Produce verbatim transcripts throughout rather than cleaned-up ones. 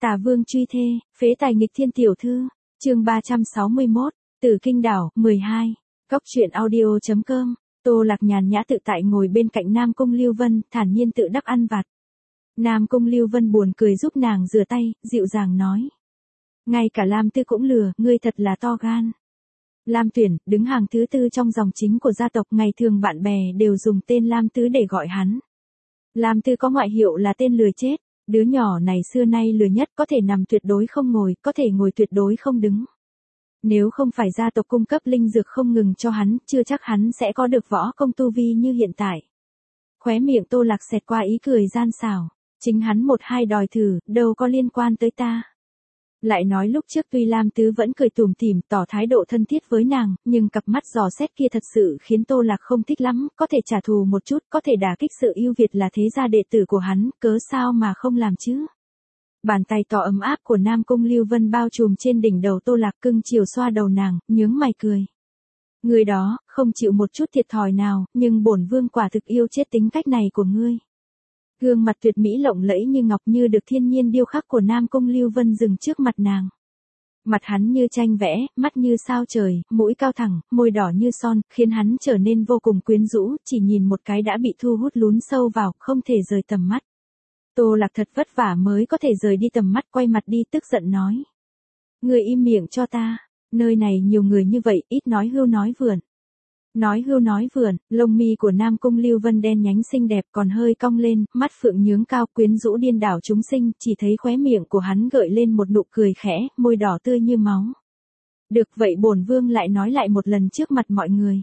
Tà vương truy thê, phế tài nghịch thiên tiểu thư, chương ba trăm sáu mươi mốt, Tử Kinh Đảo, mười hai, Cốc truyện audio chấm com, Tô Lạc nhàn nhã tự tại ngồi bên cạnh Nam Cung Lưu Vân, thản nhiên tự đắp ăn vặt. Nam Cung Lưu Vân buồn cười giúp nàng rửa tay, dịu dàng nói. Ngay cả Lam Tư cũng lừa, ngươi thật là to gan. Lam Tuyển, đứng hàng thứ tư trong dòng chính của gia tộc, ngày thường bạn bè đều dùng tên Lam Tứ để gọi hắn. Lam Tư có ngoại hiệu là tên lười chết, đứa nhỏ này xưa nay lười nhất, có thể nằm tuyệt đối không ngồi, có thể ngồi tuyệt đối không đứng. Nếu không phải gia tộc cung cấp linh dược không ngừng cho hắn, chưa chắc hắn sẽ có được võ công tu vi như hiện tại. Khóe miệng Tô Lạc xẹt qua ý cười gian xảo, chính hắn một hai đòi thử, đâu có liên quan tới ta. Lại nói lúc trước tuy Lam Tứ vẫn cười tủm tỉm tỏ thái độ thân thiết với nàng, nhưng cặp mắt dò xét kia thật sự khiến Tô Lạc không thích lắm, có thể trả thù một chút, có thể đả kích sự ưu việt là thế gia đệ tử của hắn, cớ sao mà không làm chứ. Bàn tay to ấm áp của Nam Cung Lưu Vân bao trùm trên đỉnh đầu Tô Lạc, cưng chiều xoa đầu nàng, nhướng mày cười. Người đó, không chịu một chút thiệt thòi nào, nhưng bổn vương quả thực yêu chết tính cách này của ngươi. Gương mặt tuyệt mỹ lộng lẫy như ngọc như được thiên nhiên điêu khắc của Nam Cung Lưu Vân dừng trước mặt nàng. Mặt hắn như tranh vẽ, mắt như sao trời, mũi cao thẳng, môi đỏ như son, khiến hắn trở nên vô cùng quyến rũ, chỉ nhìn một cái đã bị thu hút lún sâu vào, không thể rời tầm mắt. Tô Lạc thật vất vả mới có thể rời đi tầm mắt, quay mặt đi tức giận nói. Người im miệng cho ta, nơi này nhiều người như vậy, ít nói hưu nói vượn. Nói hưu nói vượn, lông mi của Nam Cung Lưu Vân đen nhánh xinh đẹp còn hơi cong lên, mắt phượng nhướng cao quyến rũ điên đảo chúng sinh, chỉ thấy khóe miệng của hắn gợi lên một nụ cười khẽ, môi đỏ tươi như máu. Được vậy bổn vương lại nói lại một lần trước mặt mọi người.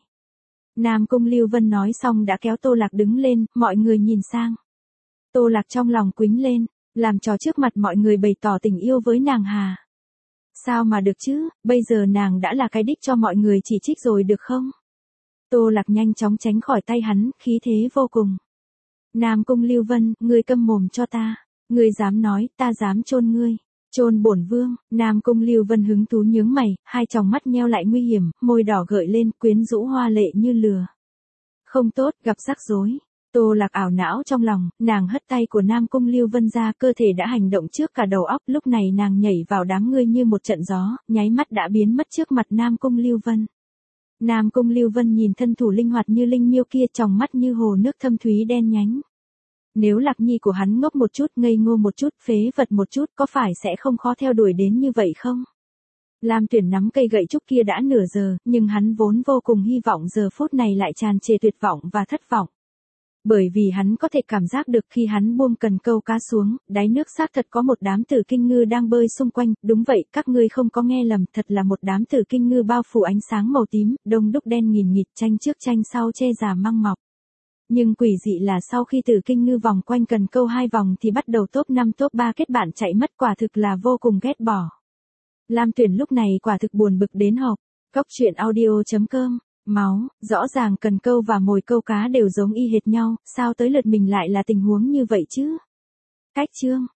Nam Cung Lưu Vân nói xong đã kéo Tô Lạc đứng lên, mọi người nhìn sang. Tô Lạc trong lòng quýnh lên, làm trò trước mặt mọi người bày tỏ tình yêu với nàng hà. Sao mà được chứ, bây giờ nàng đã là cái đích cho mọi người chỉ trích rồi được không? Tô Lạc nhanh chóng tránh khỏi tay hắn, khí thế vô cùng. Nam Cung Lưu Vân, ngươi câm mồm cho ta, ngươi dám nói, ta dám chôn ngươi, chôn bổn vương. Nam Cung Lưu Vân hứng thú nhướng mày, hai tròng mắt nheo lại nguy hiểm, môi đỏ gợi lên, quyến rũ hoa lệ như lừa. Không tốt, gặp rắc rối. Tô Lạc ảo não trong lòng, nàng hất tay của Nam Cung Lưu Vân ra, cơ thể đã hành động trước cả đầu óc, lúc này nàng nhảy vào đám người như một trận gió, nháy mắt đã biến mất trước mặt Nam Cung Lưu Vân. Nam Cung Lưu Vân nhìn thân thủ linh hoạt như linh miêu kia, tròng mắt như hồ nước thâm thúy đen nhánh. Nếu Lạc Nhi của hắn ngốc một chút, ngây ngô một chút, phế vật một chút, có phải sẽ không khó theo đuổi đến như vậy không? Lam Tuyển nắm cây gậy trúc kia đã nửa giờ, nhưng hắn vốn vô cùng hy vọng giờ phút này lại tràn trề tuyệt vọng và thất vọng. Bởi vì hắn có thể cảm giác được khi hắn buông cần câu cá xuống, đáy nước xác thật có một đám tử kinh ngư đang bơi xung quanh, đúng vậy, các ngươi không có nghe lầm, thật là một đám tử kinh ngư bao phủ ánh sáng màu tím, đông đúc đen nghìn nghịt, tranh trước tranh sau che già măng mọc. Nhưng quỷ dị là sau khi tử kinh ngư vòng quanh cần câu hai vòng thì bắt đầu top năm top ba kết bạn chạy mất, quả thực là vô cùng ghét bỏ. Lam Tuyển lúc này quả thực buồn bực đến hộc. Cốc truyện audio chấm com. Máu, rõ ràng cần câu và mồi câu cá đều giống y hệt nhau, sao tới lượt mình lại là tình huống như vậy chứ? Cách chương,